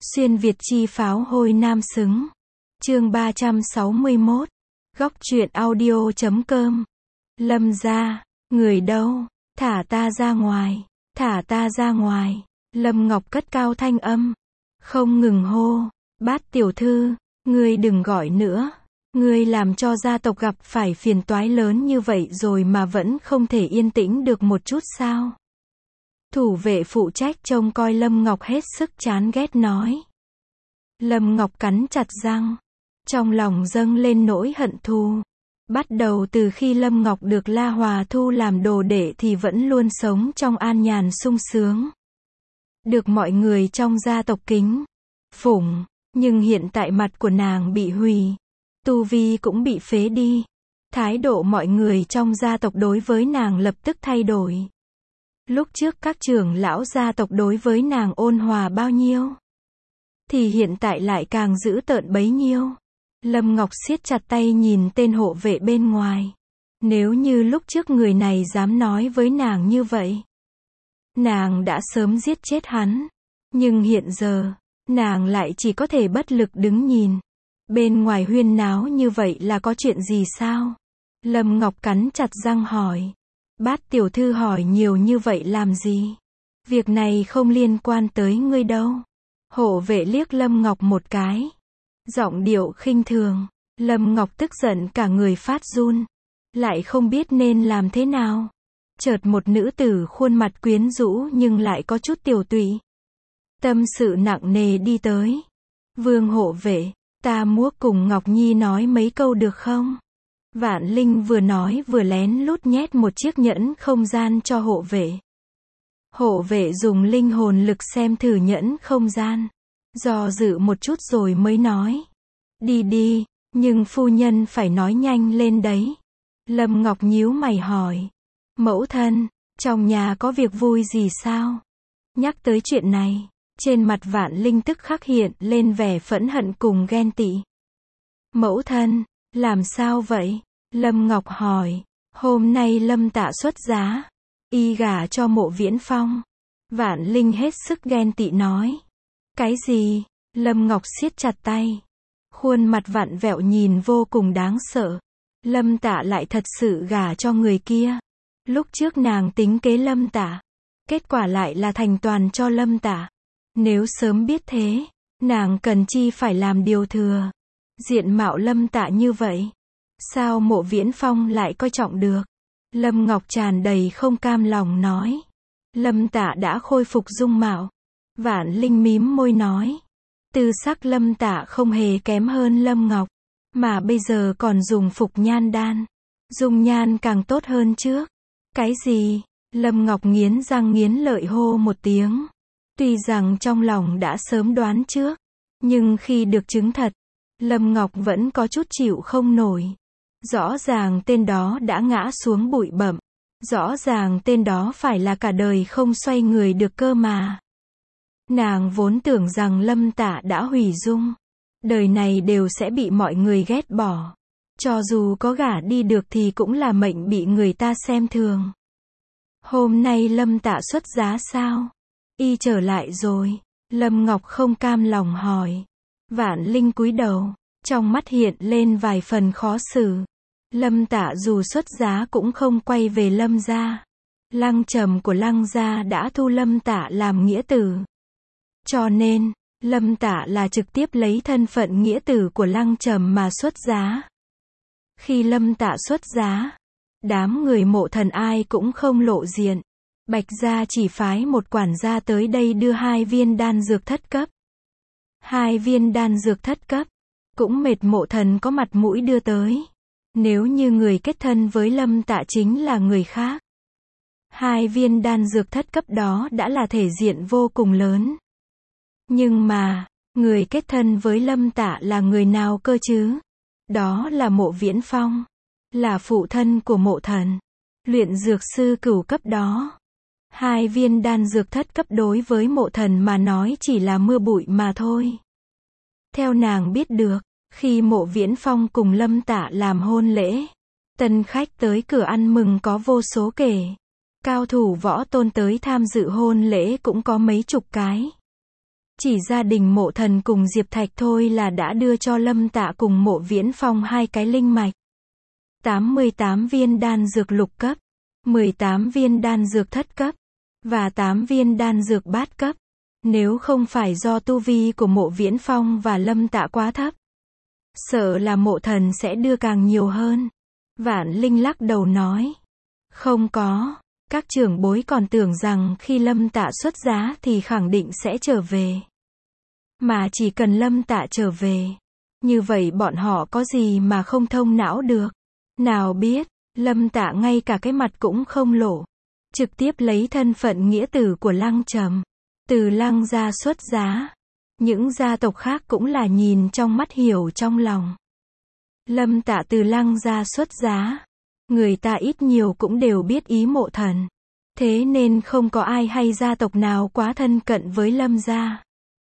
Xuyên Việt chi pháo hôi nam xứng. Chương 361. Góc truyện audio.com. Lâm gia, người đâu? Thả ta ra ngoài, thả ta ra ngoài. Lâm Ngọc cất cao thanh âm, không ngừng hô, Bát tiểu thư, ngươi đừng gọi nữa. Ngươi làm cho gia tộc gặp phải phiền toái lớn như vậy rồi mà vẫn không thể yên tĩnh được một chút sao? Thủ vệ phụ trách trông coi Lâm Ngọc hết sức chán ghét nói. Lâm Ngọc cắn chặt răng, trong lòng dâng lên nỗi hận thù. Bắt đầu từ khi Lâm Ngọc được La Hòa thu làm đồ đệ thì vẫn luôn sống trong an nhàn sung sướng. Được mọi người trong gia tộc kính phụng, nhưng hiện tại mặt của nàng bị hủy, tu vi cũng bị phế đi. Thái độ mọi người trong gia tộc đối với nàng lập tức thay đổi. Lúc trước các trưởng lão gia tộc đối với nàng ôn hòa bao nhiêu, thì hiện tại lại càng dữ tợn bấy nhiêu. Lâm Ngọc siết chặt tay nhìn tên hộ vệ bên ngoài. Nếu như lúc trước người này dám nói với nàng như vậy, nàng đã sớm giết chết hắn. Nhưng hiện giờ, nàng lại chỉ có thể bất lực đứng nhìn. Bên ngoài huyên náo như vậy là có chuyện gì sao? Lâm Ngọc cắn chặt răng hỏi. Bát tiểu thư hỏi nhiều như vậy làm gì? Việc này không liên quan tới ngươi đâu. Hộ vệ liếc Lâm Ngọc một cái, giọng điệu khinh thường. Lâm Ngọc tức giận cả người phát run, lại không biết nên làm thế nào. Chợt một nữ tử khuôn mặt quyến rũ nhưng lại có chút tiểu tụy, tâm sự nặng nề đi tới. Vương hộ vệ, ta muốn cùng Ngọc Nhi nói mấy câu được không? Vạn Linh vừa nói vừa lén lút nhét một chiếc nhẫn không gian cho hộ vệ. Hộ vệ dùng linh hồn lực xem thử nhẫn không gian, do dự một chút rồi mới nói. Đi đi, nhưng phu nhân phải nói nhanh lên đấy. Lâm Ngọc nhíu mày hỏi. Mẫu thân, trong nhà có việc vui gì sao? Nhắc tới chuyện này, trên mặt Vạn Linh tức khắc hiện lên vẻ phẫn hận cùng ghen tị. Mẫu thân, làm sao vậy? Lâm Ngọc hỏi. Hôm nay Lâm Tạ xuất giá, y gả cho Mộ Viễn Phong. Vạn Linh hết sức ghen tị nói. Cái gì? Lâm Ngọc siết chặt tay, khuôn mặt vặn vẹo nhìn vô cùng đáng sợ. Lâm Tạ lại thật sự gả cho người kia. Lúc trước nàng tính kế Lâm Tạ, kết quả lại là thành toàn cho Lâm Tạ. Nếu sớm biết thế, nàng cần chi phải làm điều thừa. Diện mạo Lâm Tạ như vậy, sao Mộ Viễn Phong lại coi trọng được? Lâm Ngọc tràn đầy không cam lòng nói. Lâm Tạ đã khôi phục dung mạo. Vạn Linh mím môi nói. Tư sắc Lâm Tạ không hề kém hơn Lâm Ngọc, mà bây giờ còn dùng phục nhan đan. Dung nhan càng tốt hơn trước. Cái gì? Lâm Ngọc nghiến răng nghiến lợi hô một tiếng. Tuy rằng trong lòng đã sớm đoán trước, nhưng khi được chứng thật, Lâm Ngọc vẫn có chút chịu không nổi. Rõ ràng tên đó đã ngã xuống bụi bặm. Rõ ràng tên đó phải là cả đời không xoay người được cơ mà. Nàng vốn tưởng rằng Lâm Tạ đã hủy dung, đời này đều sẽ bị mọi người ghét bỏ. Cho dù có gả đi được thì cũng là mệnh bị người ta xem thường. Hôm nay Lâm Tạ xuất giá sao? Y trở lại rồi. Lâm Ngọc không cam lòng hỏi. Vạn Linh cúi đầu, trong mắt hiện lên vài phần khó xử. Lâm Tạ dù xuất giá cũng không quay về Lâm gia. Lăng Trầm của Lăng gia đã thu Lâm Tạ làm nghĩa tử. Cho nên, Lâm Tạ là trực tiếp lấy thân phận nghĩa tử của Lăng Trầm mà xuất giá. Khi Lâm Tạ xuất giá, đám người Mộ Thần ai cũng không lộ diện. Bạch gia chỉ phái một quản gia tới đây đưa 2 viên đan dược thất cấp. 2 viên đan dược thất cấp, cũng mệt Mộ Thần có mặt mũi đưa tới. Nếu như người kết thân với Lâm Tạ chính là người khác, 2 viên đan dược thất cấp đó đã là thể diện vô cùng lớn. Nhưng mà, người kết thân với Lâm Tạ là người nào cơ chứ? Đó là Mộ Viễn Phong, là phụ thân của Mộ Thần, luyện dược sư cửu cấp đó. 2 viên đan dược thất cấp đối với Mộ Thần mà nói chỉ là mưa bụi mà thôi. Theo nàng biết được, khi Mộ Viễn Phong cùng Lâm Tạ làm hôn lễ, tân khách tới cửa ăn mừng có vô số kể. Cao thủ võ tôn tới tham dự hôn lễ cũng có mấy chục cái. Chỉ gia đình Mộ Thần cùng Diệp Thạch thôi là đã đưa cho Lâm Tạ cùng Mộ Viễn Phong 2 cái linh mạch. 88 viên đan dược lục cấp, 18 viên đan dược thất cấp, và 8 viên đan dược bát cấp. Nếu không phải do tu vi của Mộ Viễn Phong và Lâm Tạ quá thấp, sợ là Mộ Thần sẽ đưa càng nhiều hơn. Vạn Linh lắc đầu nói. Không có. Các trưởng bối còn tưởng rằng khi Lâm Tạ xuất giá thì khẳng định sẽ trở về. Mà chỉ cần Lâm Tạ trở về, như vậy bọn họ có gì mà không thông não được. Nào biết, Lâm Tạ ngay cả cái mặt cũng không lộ. Trực tiếp lấy thân phận nghĩa tử của Lăng Trầm. Từ Lăng gia xuất giá. Những gia tộc khác cũng là nhìn trong mắt hiểu trong lòng. Lâm Tạ từ Lăng gia xuất giá. Người ta ít nhiều cũng đều biết ý Mộ Thần. Thế nên không có ai hay gia tộc nào quá thân cận với Lâm gia.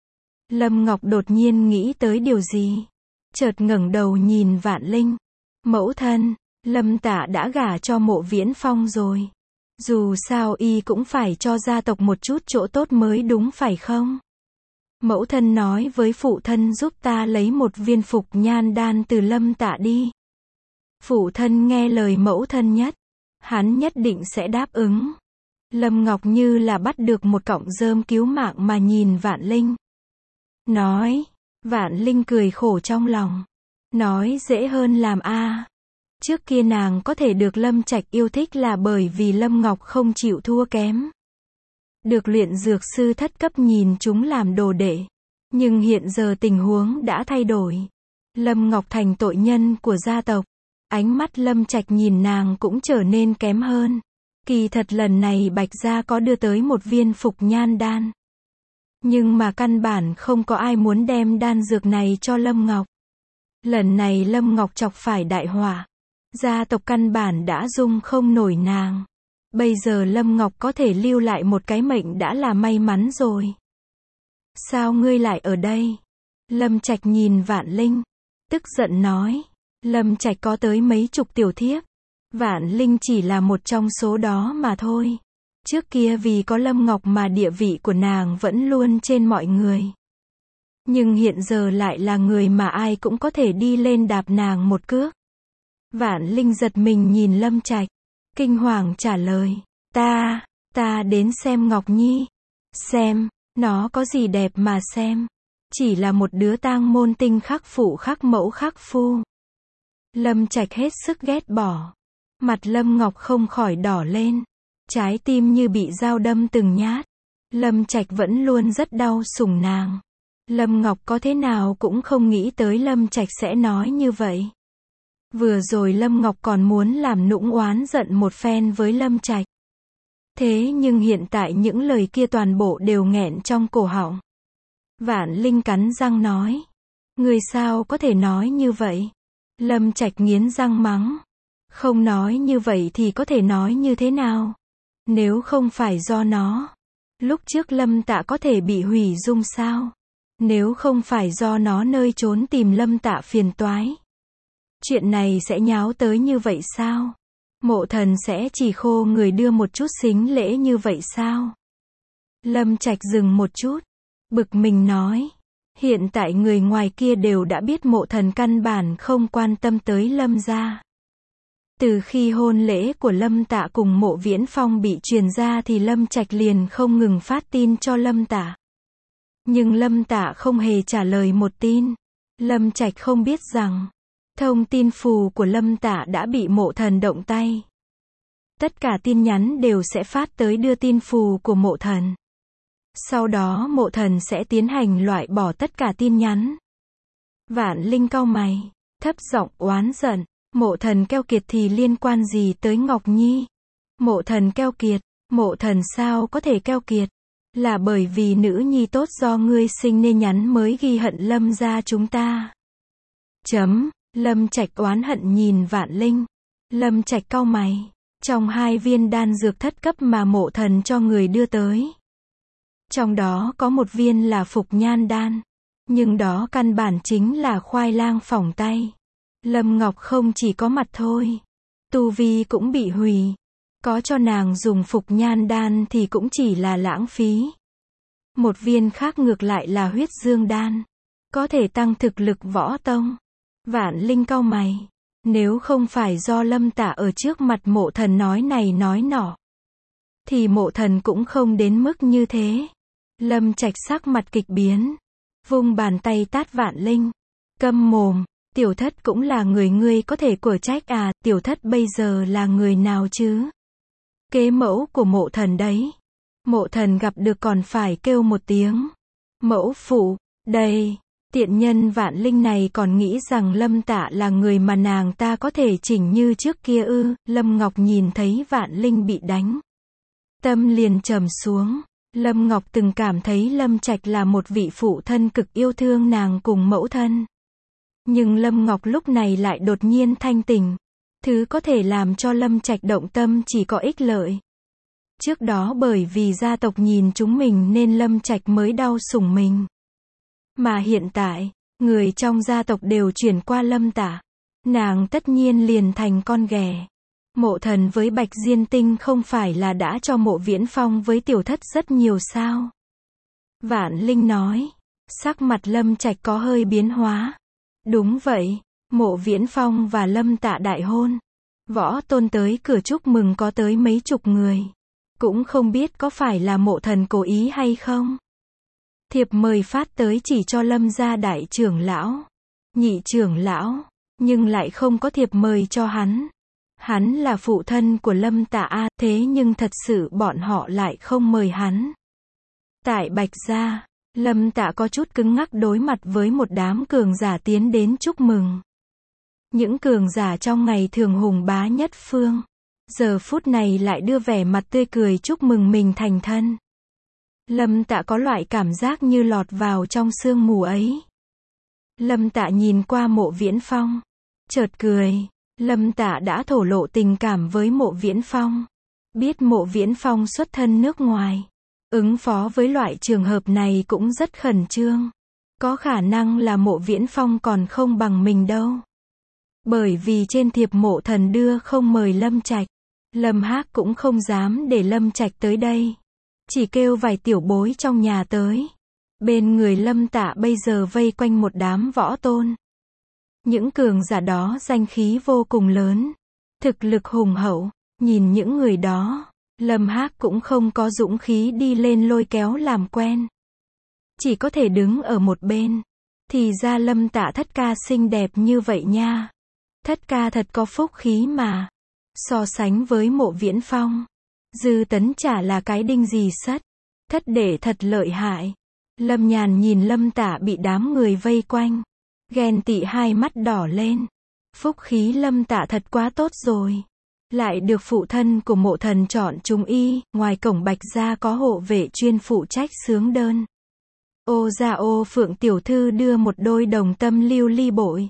Lâm Ngọc đột nhiên nghĩ tới điều gì. Chợt ngẩng đầu nhìn Vạn Linh. Mẫu thân, Lâm Tạ đã gả cho Mộ Viễn Phong rồi. Dù sao y cũng phải cho gia tộc một chút chỗ tốt mới đúng phải không? Mẫu thân nói với phụ thân giúp ta lấy một viên phục nhan đan từ Lâm Tạ đi. Phụ thân nghe lời mẫu thân nhất. Hắn nhất định sẽ đáp ứng. Lâm Ngọc như là bắt được một cọng rơm cứu mạng mà nhìn Vạn Linh. Nói. Vạn Linh cười khổ trong lòng. Nói dễ hơn làm a. Trước kia nàng có thể được Lâm Trạch yêu thích là bởi vì Lâm Ngọc không chịu thua kém. Được luyện dược sư thất cấp nhìn chúng làm đồ đệ. Nhưng hiện giờ tình huống đã thay đổi. Lâm Ngọc thành tội nhân của gia tộc. Ánh mắt Lâm Trạch nhìn nàng cũng trở nên kém hơn. Kỳ thật lần này Bạch gia có đưa tới một viên phục nhan đan. Nhưng mà căn bản không có ai muốn đem đan dược này cho Lâm Ngọc. Lần này Lâm Ngọc chọc phải đại họa. Gia tộc căn bản đã dung không nổi nàng. Bây giờ Lâm Ngọc có thể lưu lại một cái mệnh đã là may mắn rồi. Sao ngươi lại ở đây? Lâm Trạch nhìn Vạn Linh. Tức giận nói. Lâm Trạch có tới mấy chục tiểu thiếp. Vạn Linh chỉ là một trong số đó mà thôi. Trước kia vì có Lâm Ngọc mà địa vị của nàng vẫn luôn trên mọi người. Nhưng hiện giờ lại là người mà ai cũng có thể đi lên đạp nàng một cước. Vạn Linh giật mình nhìn Lâm Trạch. Kinh hoàng trả lời. Ta đến xem Ngọc Nhi. Xem, nó có gì đẹp mà xem. Chỉ là một đứa tang môn tinh khắc phụ khắc mẫu khắc phu. Lâm Trạch hết sức ghét bỏ. Mặt Lâm Ngọc không khỏi đỏ lên. Trái tim như bị dao đâm từng nhát. Lâm Trạch vẫn luôn rất đau sủng nàng. Lâm Ngọc có thế nào cũng không nghĩ tới Lâm Trạch sẽ nói như vậy. Vừa rồi Lâm Ngọc còn muốn làm nũng oán giận một phen với Lâm Trạch. Thế nhưng hiện tại những lời kia toàn bộ đều nghẹn trong cổ họng. Vạn Linh cắn răng nói. Người sao có thể nói như vậy? Lâm Trạch nghiến răng mắng. Không nói như vậy thì có thể nói như thế nào? Nếu không phải do nó, lúc trước Lâm Tạ có thể bị hủy dung sao? Nếu không phải do nó nơi trốn tìm Lâm Tạ phiền toái, chuyện này sẽ nháo tới như vậy sao? Mộ Thần sẽ chỉ khô người đưa một chút sính lễ như vậy sao? Lâm Trạch dừng một chút, bực mình nói. Hiện tại người ngoài kia đều đã biết Mộ Thần căn bản không quan tâm tới Lâm gia. Từ khi hôn lễ của Lâm Tạ cùng Mộ Viễn Phong bị truyền ra thì Lâm Trạch liền không ngừng phát tin cho Lâm Tạ. Nhưng Lâm Tạ không hề trả lời một tin. Lâm Trạch không biết rằng, thông tin phù của Lâm Tạ đã bị Mộ Thần động tay. Tất cả tin nhắn đều sẽ phát tới đưa tin phù của Mộ Thần. Sau đó Mộ Thần sẽ tiến hành loại bỏ tất cả tin nhắn. Vạn Linh cau mày, thấp giọng oán giận. Mộ Thần keo kiệt thì liên quan gì tới Ngọc Nhi? Mộ Thần keo kiệt, Mộ Thần sao có thể keo kiệt? Là bởi vì nữ nhi tốt do ngươi sinh nên nhắn mới ghi hận Lâm gia chúng ta. Lâm Trạch oán hận nhìn Vạn Linh. Lâm Trạch cau mày. Trong 2 viên đan dược thất cấp mà Mộ Thần cho người đưa tới, trong đó có một viên là phục nhan đan. Nhưng đó căn bản chính là khoai lang phỏng tay. Lâm Ngọc không chỉ có mặt thôi, tu vi cũng bị hủy. Có cho nàng dùng phục nhan đan thì cũng chỉ là lãng phí. Một viên khác ngược lại là huyết dương đan. Có thể tăng thực lực võ tông. Vạn Linh cau mày. Nếu không phải do Lâm Tạ ở trước mặt Mộ Thần nói này nói nọ, thì Mộ Thần cũng không đến mức như thế. Lâm Trạch sắc mặt kịch biến. Vung bàn tay tát Vạn Linh. Câm mồm, tiểu thất cũng là người ngươi có thể của trách à, tiểu thất bây giờ là người nào chứ? Kế mẫu của Mộ Thần đấy. Mộ Thần gặp được còn phải kêu một tiếng. Mẫu phụ, đây. Tiện nhân Vạn Linh này còn nghĩ rằng Lâm Tạ là người mà nàng ta có thể chỉnh như trước kia ư. Lâm Ngọc nhìn thấy Vạn Linh bị đánh, tâm liền trầm xuống. Lâm Ngọc từng cảm thấy Lâm Trạch là một vị phụ thân cực yêu thương nàng cùng mẫu thân. Nhưng Lâm Ngọc lúc này lại đột nhiên thanh tỉnh. Thứ có thể làm cho Lâm Trạch động tâm chỉ có ích lợi. Trước đó bởi vì gia tộc nhìn chúng mình nên Lâm Trạch mới đau sủng mình. Mà hiện tại, người trong gia tộc đều chuyển qua Lâm Tạ. Nàng tất nhiên liền thành con ghẻ. Mộ Thần với Bạch Diên Tinh không phải là đã cho Mộ Viễn Phong với tiểu thất rất nhiều sao? Vạn Linh nói. Sắc mặt Lâm Trạch có hơi biến hóa. Đúng vậy, Mộ Viễn Phong và Lâm Tạ đại hôn. Võ tôn tới cửa chúc mừng có tới mấy chục người. Cũng không biết có phải là Mộ Thần cố ý hay không. Thiệp mời phát tới chỉ cho Lâm gia đại trưởng lão, nhị trưởng lão, nhưng lại không có thiệp mời cho hắn. Hắn là phụ thân của Lâm Tạ a, thế nhưng thật sự bọn họ lại không mời hắn. Tại Bạch gia, Lâm Tạ có chút cứng ngắc đối mặt với một đám cường giả tiến đến chúc mừng. Những cường giả trong ngày thường hùng bá nhất phương, giờ phút này lại đưa vẻ mặt tươi cười chúc mừng mình thành thân. Lâm Tạ có loại cảm giác như lọt vào trong sương mù ấy. Lâm Tạ nhìn qua Mộ Viễn Phong, chợt cười. Lâm Tạ đã thổ lộ tình cảm với Mộ Viễn Phong. Biết Mộ Viễn Phong xuất thân nước ngoài, ứng phó với loại trường hợp này cũng rất khẩn trương. Có khả năng là Mộ Viễn Phong còn không bằng mình đâu. Bởi vì trên thiệp Mộ Thần đưa không mời Lâm Trạch, Lâm Hác cũng không dám để Lâm Trạch tới đây. Chỉ kêu vài tiểu bối trong nhà tới. Bên người Lâm Tạ bây giờ vây quanh một đám võ tôn. Những cường giả đó danh khí vô cùng lớn, thực lực hùng hậu. Nhìn những người đó, Lâm Hác cũng không có dũng khí đi lên lôi kéo làm quen. Chỉ có thể đứng ở một bên. Thì ra Lâm Tạ thất ca xinh đẹp như vậy nha. Thất ca thật có phúc khí mà. So sánh với Mộ Viễn Phong, Dư Tấn chả là cái đinh gì sắt. Thất đệ thật lợi hại. Lâm Nhàn nhìn Lâm Tạ bị đám người vây quanh, ghen tị hai mắt đỏ lên. Phúc khí Lâm Tạ thật quá tốt rồi. Lại được phụ thân của Mộ Thần chọn chúng y. Ngoài cổng Bạch gia có hộ vệ chuyên phụ trách xướng đơn. Ô gia Ô Phượng tiểu thư đưa một đôi đồng tâm lưu ly bội,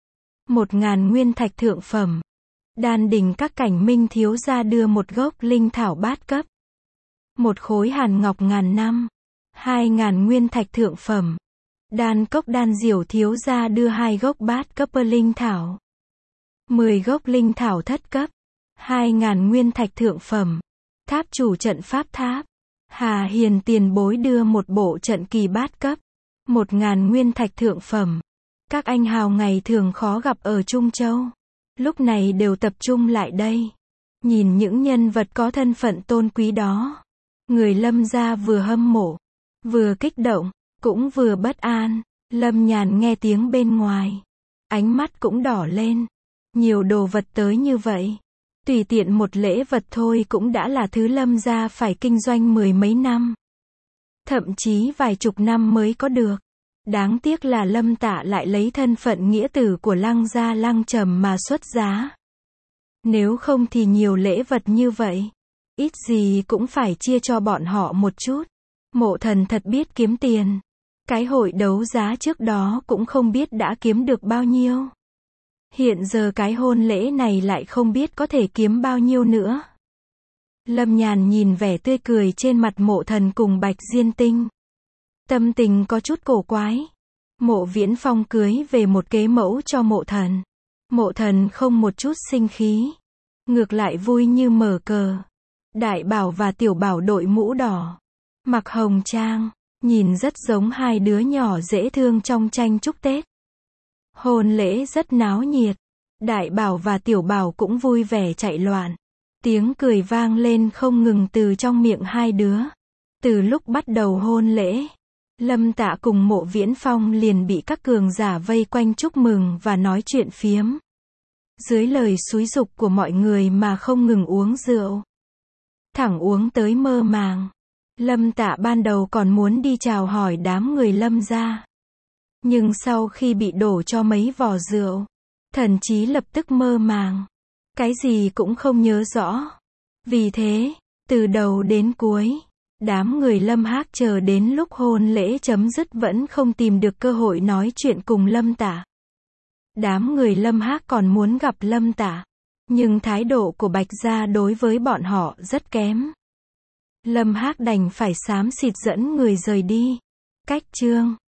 1000 nguyên thạch thượng phẩm. Đan Đình các cảnh Minh thiếu gia đưa một gốc linh thảo bát cấp, một khối hàn ngọc ngàn năm, 2000 nguyên thạch thượng phẩm. Đan Cốc Đan Diểu thiếu gia đưa 2 gốc bát cấp linh thảo, 10 gốc linh thảo thất cấp, 2000 nguyên thạch thượng phẩm. Tháp chủ trận pháp tháp Hà Hiền tiền bối đưa một bộ trận kỳ bát cấp, 1000 nguyên thạch thượng phẩm. Các anh hào ngày thường khó gặp ở Trung Châu, lúc này đều tập trung lại đây. Nhìn những nhân vật có thân phận tôn quý đó, người Lâm gia vừa hâm mộ, vừa kích động, cũng vừa bất an. Lâm Nhàn nghe tiếng bên ngoài, ánh mắt cũng đỏ lên. Nhiều đồ vật tới như vậy, tùy tiện một lễ vật thôi cũng đã là thứ Lâm gia phải kinh doanh 10 mấy năm, thậm chí vài chục năm mới có được. Đáng tiếc là Lâm Tạ lại lấy thân phận nghĩa tử của Lăng gia Lăng Trầm mà xuất giá. Nếu không thì nhiều lễ vật như vậy, ít gì cũng phải chia cho bọn họ một chút. Mộ Thần thật biết kiếm tiền. Cái hội đấu giá trước đó cũng không biết đã kiếm được bao nhiêu. Hiện giờ cái hôn lễ này lại không biết có thể kiếm bao nhiêu nữa. Lâm Nhàn nhìn vẻ tươi cười trên mặt Mộ Thần cùng Bạch Diên Tinh, tâm tình có chút cổ quái. Mộ Viễn Phong cưới về một kế mẫu cho Mộ Thần. Mộ Thần không một chút sinh khí, ngược lại vui như mở cờ. Đại Bảo và Tiểu Bảo đội mũ đỏ, mặc hồng trang, Nhìn rất giống hai đứa nhỏ dễ thương trong tranh chúc Tết. Hôn lễ rất náo nhiệt. Đại bảo và tiểu bảo cũng vui vẻ chạy loạn. Tiếng cười vang lên không ngừng từ trong miệng hai đứa. Từ lúc bắt đầu hôn lễ, Lâm Tạ cùng Mộ Viễn Phong liền bị các cường giả vây quanh chúc mừng và nói chuyện phiếm. Dưới lời xúi giục của mọi người mà không ngừng uống rượu. Thẳng uống tới mơ màng. Lâm Tạ ban đầu còn muốn đi chào hỏi đám người Lâm gia. Nhưng sau khi bị đổ cho mấy vò rượu, thần trí lập tức mơ màng. Cái gì cũng không nhớ rõ. Vì thế, từ đầu đến cuối, đám người Lâm Hác chờ đến lúc hôn lễ chấm dứt vẫn không tìm được cơ hội nói chuyện cùng Lâm Tạ. Đám người Lâm Hác còn muốn gặp Lâm Tạ, nhưng thái độ của Bạch gia đối với bọn họ rất kém. Lâm Hác đành phải xám xịt dẫn người rời đi. Cách chương